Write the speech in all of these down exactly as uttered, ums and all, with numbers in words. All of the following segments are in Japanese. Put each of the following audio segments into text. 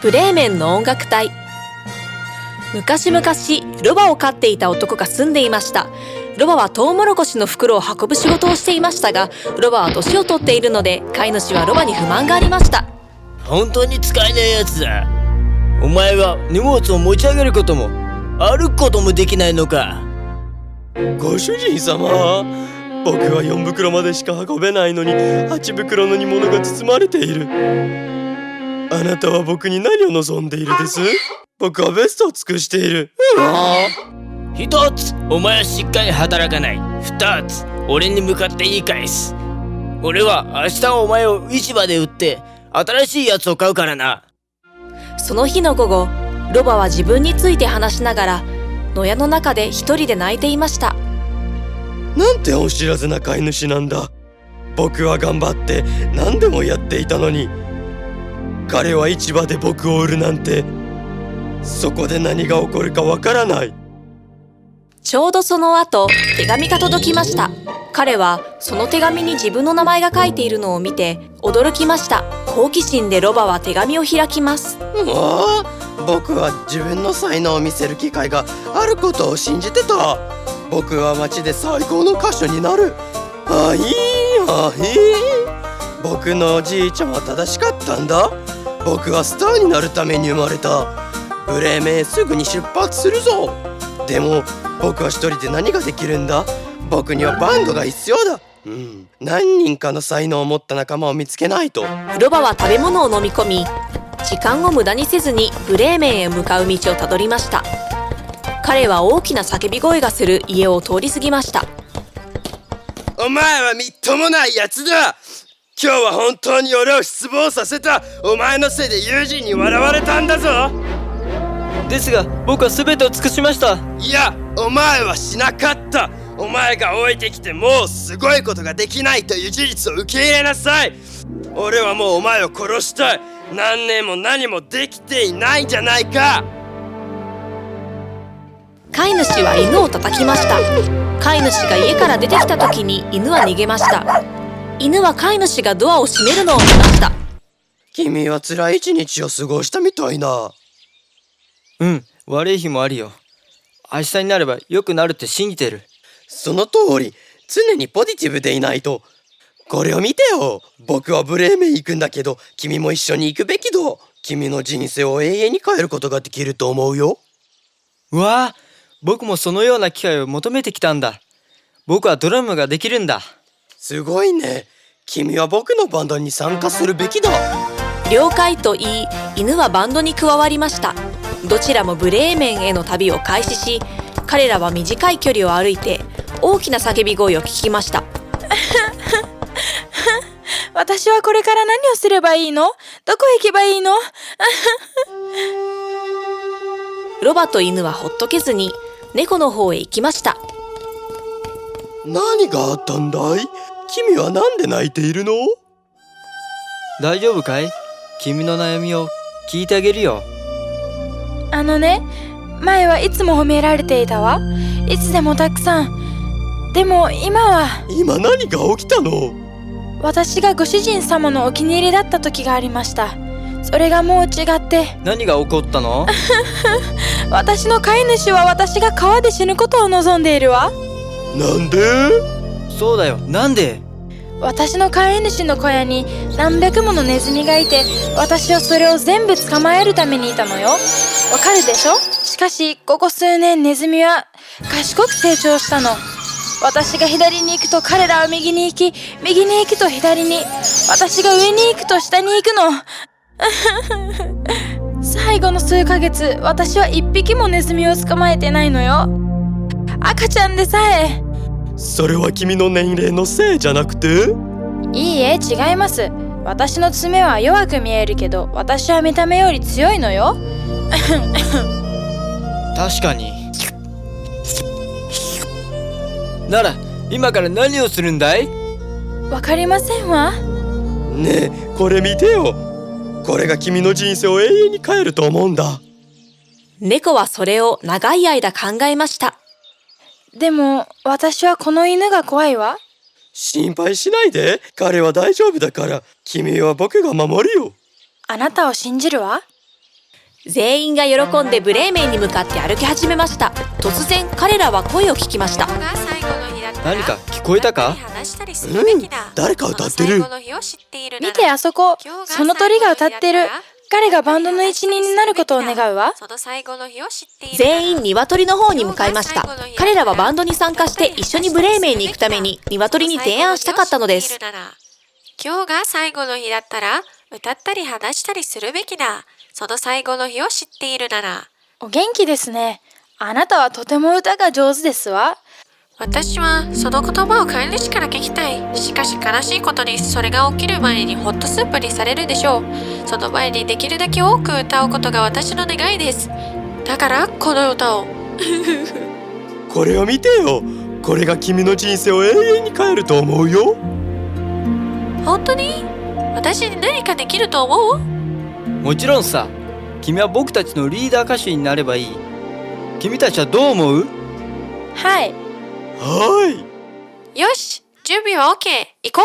ブレーメンの音楽隊。昔々ロバを飼っていた男が住んでいました。ロバはトウモロコシの袋を運ぶ仕事をしていましたが、ロバは年を取っているので飼い主はロバに不満がありました。 本当に使えないやつだ。お前は荷物を持ち上げることも歩くこともできないのか。 ご主人様、僕はよん袋までしか運べないのにはち袋の煮物が包まれている。あなたは僕に何を望んでいるです？僕はベストを尽くしている。うわ一つ、お前はしっかり働かない。二つ、俺に向かって言い返す。俺は明日お前を市場で売って新しいやつを買うからな。 その日の午後、ロバは自分について話しながら野屋の中で一人で泣いていました。 なんてお知らせな飼い主なんだ。僕は頑張って何でもやっていたのに、彼は市場で僕を売るなんて。そこで何が起こるかわからない。 ちょうどその後、手紙が届きました。彼はその手紙に自分の名前が書いているのを見て驚きました。好奇心でロバは手紙を開きます。 うわあ、僕は自分の才能を見せる機会があることを信じてた。僕は街で最高の歌手になる。あいあい、僕のおじいちゃんは正しかったんだ。僕はスターになるために生まれた。ブレーメンすぐに出発するぞ。でも僕は一人で何ができるんだ。僕にはバンドが必要だ。うん、何人かの才能を持った仲間を見つけないと。 ロバは食べ物を飲み込み、時間を無駄にせずにブレーメンへ向かう道をたどりました。彼は大きな叫び声がする家を通り過ぎました。 お前はみっともないやつだ。今日は本当に俺を失望させた。お前のせいで友人に笑われたんだぞ。 ですが僕は全てを尽くしました。 いや、お前はしなかった。お前が置いてきてもうすごいことができないという事実を受け入れなさい。俺はもうお前を殺したい。何年も何もできていないじゃないか。 飼い主は犬を叩きました。飼い主が家から出てきた時に犬は逃げました。犬は飼い主がドアを閉めるのを見ました。 君は辛い一日を過ごしたみたいな。 うん、悪い日もあるよ。明日になれば良くなるって信じてる。 その通り、常にポジティブでいないと。これを見てよ。僕はブレーメン行くんだけど、君も一緒に行くべきだ。君の人生を永遠に変えることができると思うよ。 うわあ、僕もそのような機会を求めてきたんだ。僕はドラムができるんだ。 すごいね。君は僕のバンドに参加するべきだ。 了解と言い、犬はバンドに加わりました。どちらもブレーメンへの旅を開始し、彼らは短い距離を歩いて大きな叫び声を聞きました。 私はこれから何をすればいいの？どこへ行けばいいの？ ロバと犬はほっとけずに猫の方へ行きました。 何があったんだい？君はなんで泣いているの？ 大丈夫かい？君の悩みを聞いてあげるよ。 あのね、前はいつも褒められていたわ。いつでもたくさん。でも今は。 今何が起きたの？ 私がご主人様のお気に入りだった時がありました。それがもう違って。 何が起こったの？ 私の飼い主は私が川で死ぬことを望んでいるわ。 なんで？ そうだよ、なんで？ 私の飼い主の小屋に何百ものネズミがいて、私はそれを全部捕まえるためにいたのよ。わかるでしょ？しかしここ数年ネズミは賢く成長したの。私が左に行くと彼らは右に行き、右に行くと左に、私が上に行くと下に行くの。最後の数ヶ月、私は一匹もネズミを捕まえてないのよ。赤ちゃんでさえ。 それは君の年齢のせいじゃなくて？ いいえ、違います。私の爪は弱く見えるけど、私は見た目より強いのよ。 確かに。なら今から何をするんだい？ わかりませんわ。 ねえ、これ見てよ。これが君の人生を永遠に変えると思うんだ。 猫はそれを長い間考えました。 でも私はこの犬が怖いわ。 心配しないで。彼は大丈夫だから。君は僕が守るよ。 あなたを信じるわ。 全員が喜んでブレーメンに向かって歩き始めました。突然彼らは声を聞きました。 何か聞こえたか？ うん、誰か歌ってる。 見て、あそこ、その鳥が歌ってる。彼がバンドの一員になることを願うわ。 全員鶏の方に向かいました。彼らはバンドに参加して一緒にブレーメンに行くために鶏に提案したかったのです。 今日が最後の日だったら歌ったり話したりするべきだ。その最後の日を知っているなら。 お元気ですね。あなたはとても歌が上手ですわ。 私はその言葉を飼い主から聞きたい。しかし悲しいことにそれが起きる前にホットスープにされるでしょう。その前にできるだけ多く歌うことが私の願いです。だからこの歌をこれを見てよ。これが君の人生を永遠に変えると思うよ。 本当に？私に何かできると思う？ もちろんさ。君は僕たちのリーダー歌手になればいい。君たちはどう思う？ はい。 はい。 よし、準備は OK。 行こ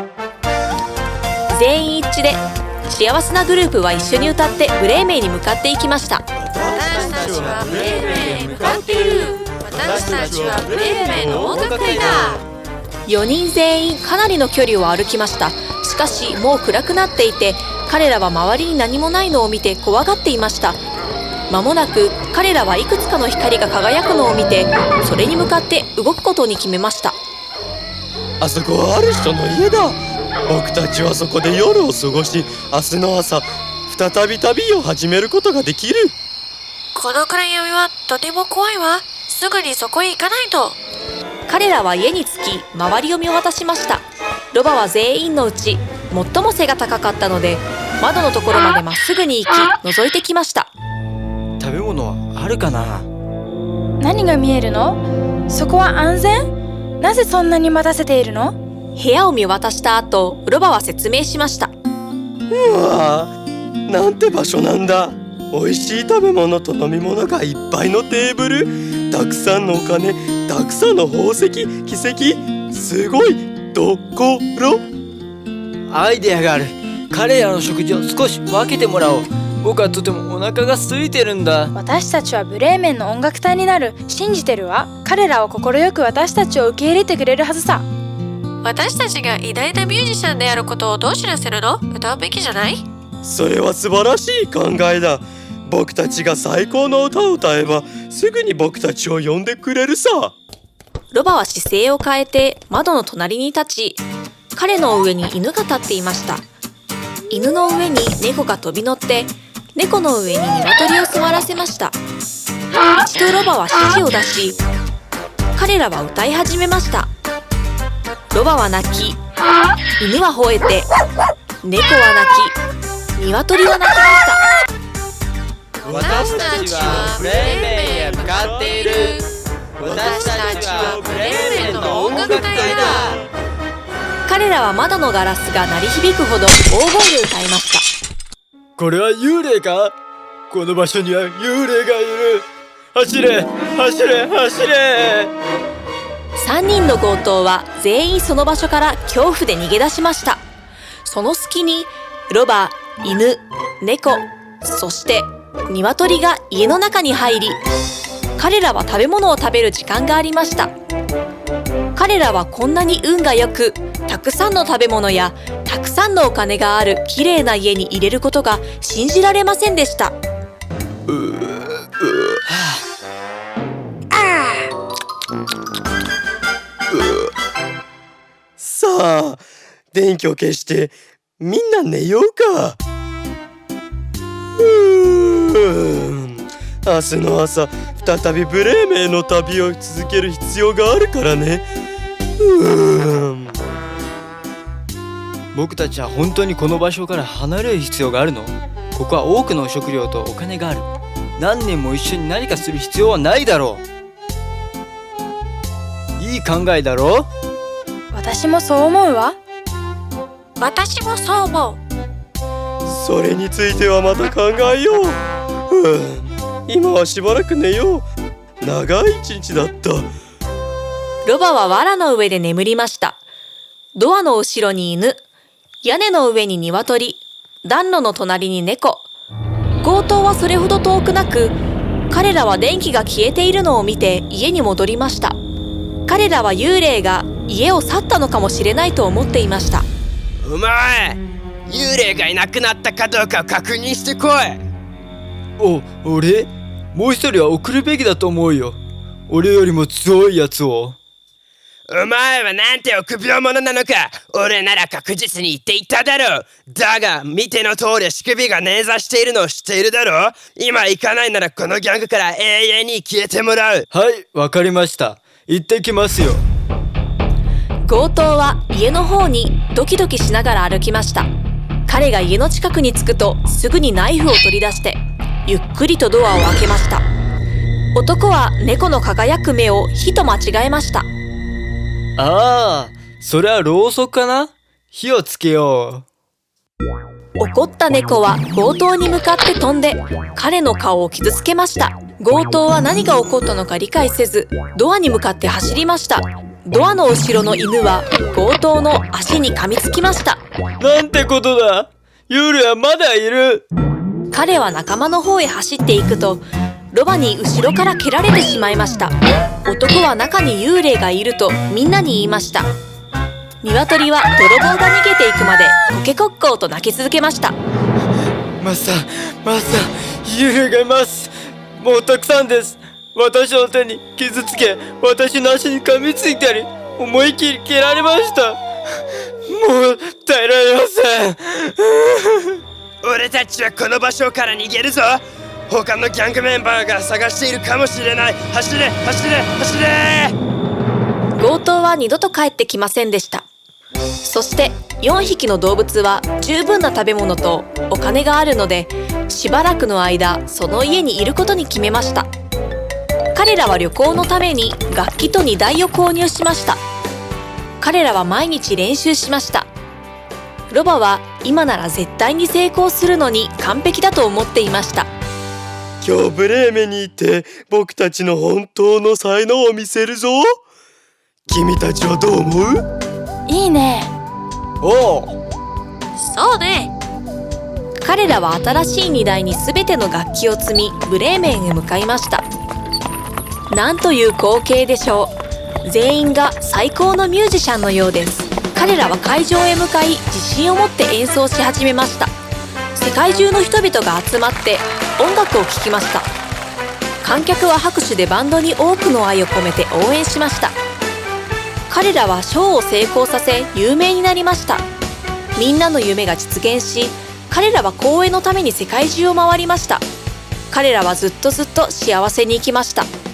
う。全員一致で幸せなグループは一緒に歌ってブレーメンに向かっていきました。 私たちはブレーメンへ向かっている。私たちはブレーメンの音楽隊だ。 よにん全員かなりの距離を歩きました。しかしもう暗くなっていて、彼らは周りに何もないのを見て怖がっていました。間もなく彼らはいくつかの光が輝くのを見て、それに向かって動くことに決めました。 あそこはある人の家だ。僕たちはそこで夜を過ごし、明日の朝再び旅を始めることができる。 この暗闇はとても怖いわ。すぐにそこへ行かないと。 彼らは家に着き周りを見渡しました。ロバは全員のうち最も背が高かったので、窓のところまでまっすぐに行き覗いてきました。 食べ物はあるかな？ 何が見えるの？そこは安全？なぜそんなに待たせているの？ 部屋を見渡した後、ロバは説明しました。 うわぁ、なんて場所なんだ。美味しい食べ物と飲み物がいっぱいのテーブル、たくさんのお金、たくさんの宝石、奇跡、すごいところ。 アイデアがある。彼らの食事を少し分けてもらおう。僕はとてもお腹が空いてるんだ。 私たちはブレーメンの音楽隊になる。信じてるわ。彼らは快く私たちを受け入れてくれるはずさ。 私たちが偉大なミュージシャンであることをどう知らせるの？歌うべきじゃない？ それは素晴らしい考えだ。僕たちが最高の歌を歌えばすぐに僕たちを呼んでくれるさ。 ロバは姿勢を変えて窓の隣に立ち、彼の上に犬が立っていました。犬の上に猫が飛び乗って、猫の上に鶏を座らせました。一度ロバは指示を出し、彼らは歌い始めました。ロバは鳴き、犬は吠えて、猫は鳴き、鶏は鳴きました。 私たちはブレーメンへ向かっている。私たちはブレーメンの音楽隊だ。 彼らは窓のガラスが鳴り響くほど大声で歌いました。 これは幽霊か？この場所には幽霊がいる。走れ走れ走れ。 さんにんの強盗は全員その場所から恐怖で逃げ出しました。その隙にロバ、犬、猫、そして鶏が家の中に入り、彼らは食べ物を食べる時間がありました。彼らはこんなに運が良く、たくさんの食べ物やたくさんのお金がある綺麗な家に入れることが信じられませんでした。 ううさあ、電気を消してみんな寝ようか。うーん、明日の朝再びブレーメンの旅を続ける必要があるからね。うーん、 僕たちは本当にこの場所から離れる必要があるの？ここは多くの食料とお金がある。何年も一緒に何かする必要はないだろう。いい考えだろう？ 私もそう思うわ。 私もそう思う。 それについてはまた考えよう。うん、今はしばらく寝よう。長い一日だった。 ロバは藁の上で眠りました。ドアの後ろに犬、屋根の上に鶏、暖炉の隣に猫、 強盗はそれほど遠くなく、彼らは電気が消えているのを見て家に戻りました。彼らは幽霊が家を去ったのかもしれないと思っていました。 お前、幽霊がいなくなったかどうかを確認してこい。 お、俺？もう一人は送るべきだと思うよ。俺よりも強いやつを。 お前はなんて臆病者なのか。俺なら確実に言っていただろう。だが見ての通り仕組みが捻挫しているのを知っているだろう。今行かないならこのギャングから永遠に消えてもらう。 はい、わかりました。行ってきますよ。 強盗は家の方にドキドキしながら歩きました。彼が家の近くに着くとすぐにナイフを取り出してゆっくりとドアを開けました。男は猫の輝く目を火と間違えました。 ああ、それはろうそくかな？火をつけよう。 怒った猫は強盗に向かって飛んで彼の顔を傷つけました。強盗は何が起こったのか理解せずドアに向かって走りました。ドアの後ろの犬は強盗の足に噛みつきました。 なんてことだ。幽霊はまだいる。 彼は仲間の方へ走っていくとロバに後ろから蹴られてしまいました。男は中に幽霊がいるとみんなに言いました。鶏は泥棒が逃げていくまでコケコッコーと鳴き続けました。 マスター、マスター、幽霊がいます。もうたくさんです。私の手に傷つけ、私の足に噛みついたり、思い切り蹴られました。もう耐えられません。 俺たちはこの場所から逃げるぞ。他のギャングメンバーが探しているかもしれない。走れ走れ走れ。 強盗は二度と帰ってきませんでした。そしてよんひきの動物は十分な食べ物とお金があるのでしばらくの間その家にいることに決めました。彼らは旅行のために楽器と荷台を購入しました。彼らは毎日練習しました。ロバは今なら絶対に成功するのに完璧だと思っていました。 今日ブレーメンに行って僕たちの本当の才能を見せるぞ。君たちはどう思う？ いいね。 おう。 そうね。 彼らは新しい荷台に全ての楽器を積みブレーメンへ向かいました。なんという光景でしょう。全員が最高のミュージシャンのようです。彼らは会場へ向かい自信を持って演奏し始めました。世界中の人々が集まって音楽を聴きました。観客は拍手でバンドに多くの愛を込めて応援しました。彼らはショーを成功させ有名になりました。みんなの夢が実現し、彼らは公演のために世界中を回りました。彼らはずっとずっと幸せに生きました。